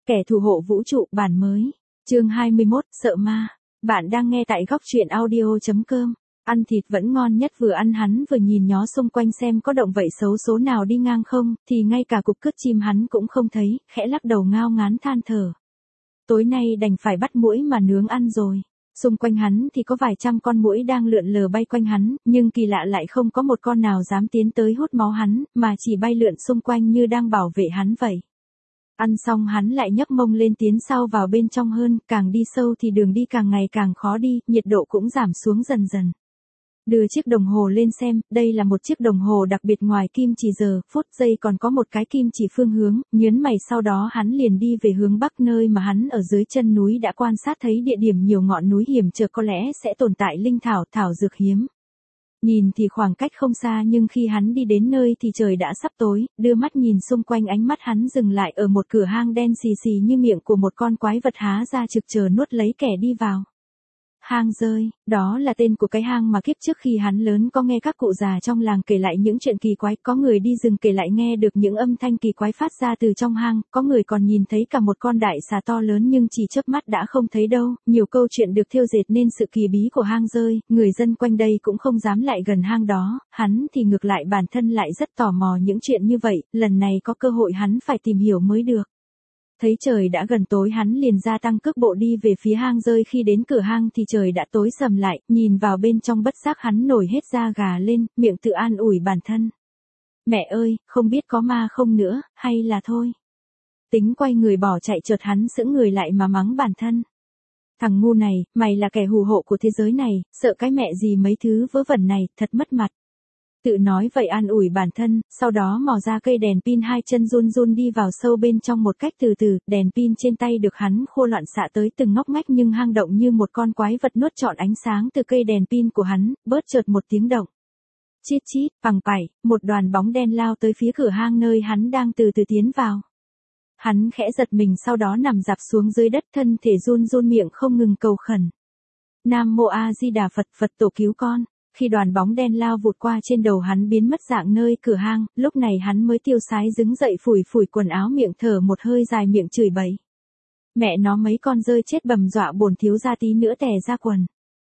Kẻ thù hộ vũ trụ bản mới. Chương 21, sợ ma. Bạn đang nghe tại góc truyện audio.com. Ăn thịt vẫn ngon nhất, vừa ăn hắn vừa nhìn nhó xung quanh xem có động vậy xấu số nào đi ngang không, thì ngay cả cục cứt chim hắn cũng không thấy, khẽ lắc đầu ngao ngán than thở. Tối nay đành phải bắt muỗi mà nướng ăn rồi. Xung quanh hắn thì có vài trăm con muỗi đang lượn lờ bay quanh hắn, nhưng kỳ lạ lại không có một con nào dám tiến tới hút máu hắn, mà chỉ bay lượn xung quanh như đang bảo vệ hắn vậy. Ăn xong hắn lại nhấc mông lên tiến sâu vào bên trong hơn, càng đi sâu thì đường đi càng ngày càng khó đi, nhiệt độ cũng giảm xuống dần dần. Đưa chiếc đồng hồ lên xem, đây là một chiếc đồng hồ đặc biệt, ngoài kim chỉ giờ, phút, giây còn có một cái kim chỉ phương hướng, nhớn mày sau đó hắn liền đi về hướng bắc, nơi mà hắn ở dưới chân núi đã quan sát thấy địa điểm nhiều ngọn núi hiểm trở có lẽ sẽ tồn tại linh thảo, thảo dược hiếm. Nhìn thì khoảng cách không xa, nhưng khi hắn đi đến nơi thì trời đã sắp tối, đưa mắt nhìn xung quanh, ánh mắt hắn dừng lại ở một cửa hang đen xì xì như miệng của một con quái vật há ra trực chờ nuốt lấy kẻ đi vào. Hang rơi, đó là tên của cái hang mà kiếp trước khi hắn lớn có nghe các cụ già trong làng kể lại những chuyện kỳ quái, có người đi rừng kể lại nghe được những âm thanh kỳ quái phát ra từ trong hang, có người còn nhìn thấy cả một con đại xà to lớn nhưng chỉ chớp mắt đã không thấy đâu. Nhiều câu chuyện được thêu dệt nên sự kỳ bí của hang rơi, người dân quanh đây cũng không dám lại gần hang đó, hắn thì ngược lại bản thân lại rất tò mò những chuyện như vậy, lần này có cơ hội hắn phải tìm hiểu mới được. Thấy trời đã gần tối hắn liền gia tăng cước bộ đi về phía hang rơi, khi đến cửa hang thì trời đã tối sầm lại, nhìn vào bên trong bất giác hắn nổi hết da gà lên, miệng tự an ủi bản thân. Mẹ ơi, không biết có ma không nữa, hay là thôi. Tính quay người bỏ chạy, chợt hắn sững người lại mà mắng bản thân. Thằng ngu này, mày là kẻ hù hộ của thế giới này, sợ cái mẹ gì mấy thứ vớ vẩn này, thật mất mặt. Tự nói vậy an ủi bản thân, sau đó mò ra cây đèn pin, hai chân run run đi vào sâu bên trong một cách từ từ, đèn pin trên tay được hắn khô loạn xạ tới từng ngóc ngách, nhưng hang động như một con quái vật nuốt trọn ánh sáng từ cây đèn pin của hắn, bớt chợt một tiếng động. Chít chít, phằng phảy, một đoàn bóng đen lao tới phía cửa hang nơi hắn đang từ từ tiến vào. Hắn khẽ giật mình, sau đó nằm dạp xuống dưới đất, thân thể run run, miệng không ngừng cầu khẩn. Nam Mô A Di Đà Phật, Phật tổ cứu con. Khi đoàn bóng đen lao vụt qua trên đầu hắn biến mất dạng nơi cửa hang, lúc này hắn mới tiêu sái đứng dậy, phủi phủi quần áo, miệng thở một hơi dài, miệng chửi bậy. Mẹ nó, mấy con rơi chết bầm, dọa bổn thiếu gia tí nữa tè ra quần.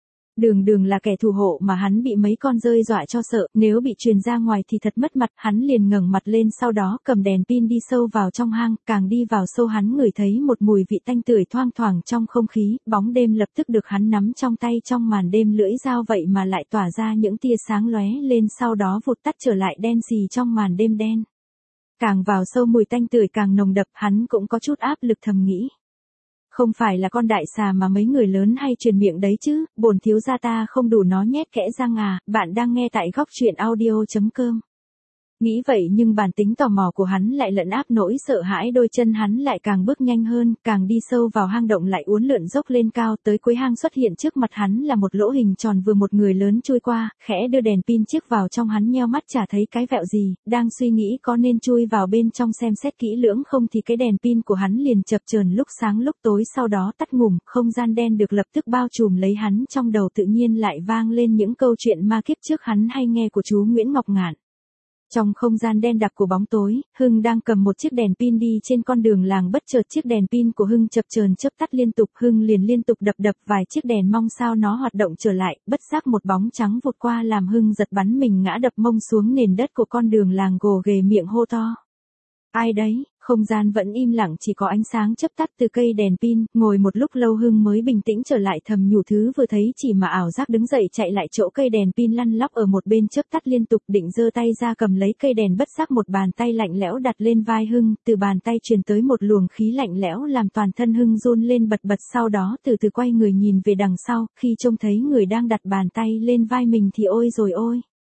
Đường là kẻ thù hộ mà hắn bị mấy con rơi dọa cho sợ, nếu bị truyền ra ngoài thì thật mất mặt. Hắn liền ngẩng mặt lên, sau đó cầm đèn pin đi sâu vào trong hang, càng đi vào sâu hắn ngửi thấy một mùi vị tanh tưởi thoang thoảng trong không khí, bóng đêm lập tức được hắn nắm trong tay, trong màn đêm lưỡi dao vậy mà lại tỏa ra những tia sáng lóe lên, sau đó vụt tắt trở lại đen xì trong màn đêm đen. Càng vào sâu mùi tanh tưởi càng nồng đậm, hắn cũng có chút áp lực thầm nghĩ. Không phải là con đại xà mà mấy người lớn hay truyền miệng đấy chứ, bổn thiếu gia ta không đủ nó nhét kẽ răng à. Bạn đang nghe tại góc truyện audio.com. Nghĩ vậy nhưng bản tính tò mò của hắn lại lẫn áp nỗi sợ hãi, đôi chân hắn lại càng bước nhanh hơn, càng đi sâu vào hang động lại uốn lượn dốc lên cao, tới cuối hang xuất hiện trước mặt hắn là một lỗ hình tròn, vừa một người lớn chui qua, khẽ đưa đèn pin chiếc vào trong, hắn nheo mắt chả thấy cái vẹo gì, đang suy nghĩ có nên chui vào bên trong xem xét kỹ lưỡng không thì cái đèn pin của hắn liền chập chờn lúc sáng lúc tối, sau đó tắt ngủm, không gian đen được lập tức bao trùm lấy hắn, trong đầu tự nhiên lại vang lên những câu chuyện ma kiếp trước hắn hay nghe của chú Nguyễn Ngọc Ngạn. Trong không gian đen đặc của bóng tối, Hưng đang cầm một chiếc đèn pin đi trên con đường làng, bất chợt chiếc đèn pin của Hưng chập chờn chớp tắt liên tục, Hưng liền liên tục đập vài chiếc đèn, mong sao nó hoạt động trở lại, bất giác một bóng trắng vụt qua làm Hưng giật bắn mình ngã đập mông xuống nền đất của con đường làng, gồ ghề miệng hô to. Ai đấy? Không gian vẫn im lặng, chỉ có ánh sáng chớp tắt từ cây đèn pin. Ngồi một lúc lâu Hưng mới bình tĩnh trở lại, thầm nhủ thứ vừa thấy chỉ mà ảo giác, đứng dậy chạy lại chỗ cây đèn pin lăn lóc ở một bên chớp tắt liên tục, định giơ tay ra cầm lấy cây đèn, bất giác một bàn tay lạnh lẽo đặt lên vai Hưng, từ bàn tay truyền tới một luồng khí lạnh lẽo làm toàn thân Hưng run lên bật bật, sau đó từ từ quay người nhìn về đằng sau, khi trông thấy người đang đặt bàn tay lên vai mình thì ôi rồi ôi.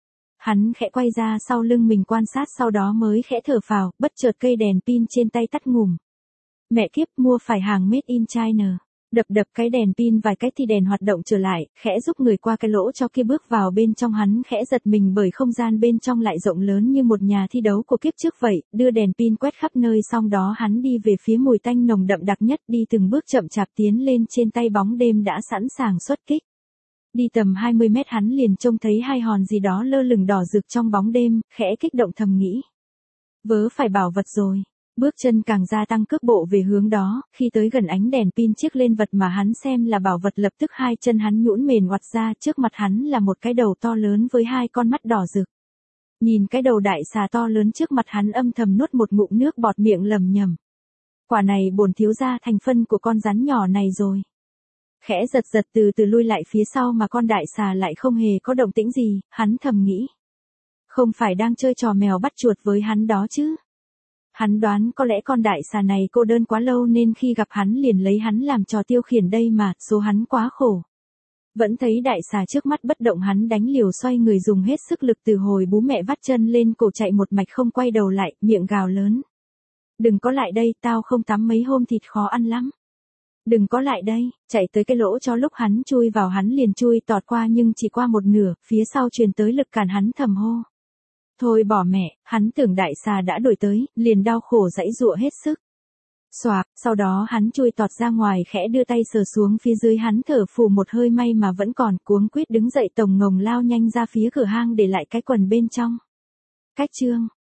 Hắn khẽ quay ra sau lưng mình quan sát, sau đó mới khẽ thở phào, bất chợt cây đèn pin trên tay tắt ngủm. Mẹ kiếp, mua phải hàng made in China. Đập cái đèn pin vài cách thì đèn hoạt động trở lại, khẽ giúp người qua cái lỗ cho kia bước vào bên trong, hắn khẽ giật mình bởi không gian bên trong lại rộng lớn như một nhà thi đấu của kiếp trước vậy, đưa đèn pin quét khắp nơi, xong đó hắn đi về phía mùi tanh nồng đậm đặc nhất, đi từng bước chậm chạp tiến lên, trên tay bóng đêm đã sẵn sàng xuất kích. Đi tầm 20 mét hắn liền trông thấy hai hòn gì đó lơ lửng đỏ rực trong bóng đêm, khẽ kích động thầm nghĩ. Vớ phải bảo vật rồi. Bước chân càng gia tăng cước bộ về hướng đó, khi tới gần ánh đèn pin chiếc lên vật mà hắn xem là bảo vật lập tức hai chân hắn nhũn mềm oặt ra, trước mặt hắn là một cái đầu to lớn với hai con mắt đỏ rực. Nhìn cái đầu đại xà to lớn trước mặt hắn âm thầm nuốt một ngụm nước bọt miệng lẩm nhẩm. Quả này bổn thiếu gia thành phân của con rắn nhỏ này rồi. Khẽ giật giật từ từ lui lại phía sau mà con đại xà lại không hề có động tĩnh gì, hắn thầm nghĩ. Không phải đang chơi trò mèo bắt chuột với hắn đó chứ. Hắn đoán có lẽ con đại xà này cô đơn quá lâu nên khi gặp hắn liền lấy hắn làm trò tiêu khiển đây mà, số hắn quá khổ. Vẫn thấy đại xà trước mắt bất động, hắn đánh liều xoay người dùng hết sức lực từ hồi bú mẹ vắt chân lên cổ chạy một mạch không quay đầu lại, miệng gào lớn. Đừng có lại đây, tao không tắm mấy hôm thịt khó ăn lắm. Đừng có lại đây, chạy tới cái lỗ cho lúc hắn chui vào hắn liền chui tọt qua nhưng chỉ qua một nửa, phía sau truyền tới lực cản hắn thầm hô. Thôi bỏ mẹ, hắn tưởng đại xà đã đuổi tới, liền đau khổ giãy giụa hết sức. Xoạc, sau đó hắn chui tọt ra ngoài khẽ đưa tay sờ xuống phía dưới hắn thở phù một hơi may mà vẫn còn cuống quýt đứng dậy tổng ngồng lao nhanh ra phía cửa hang để lại cái quần bên trong. Cách chương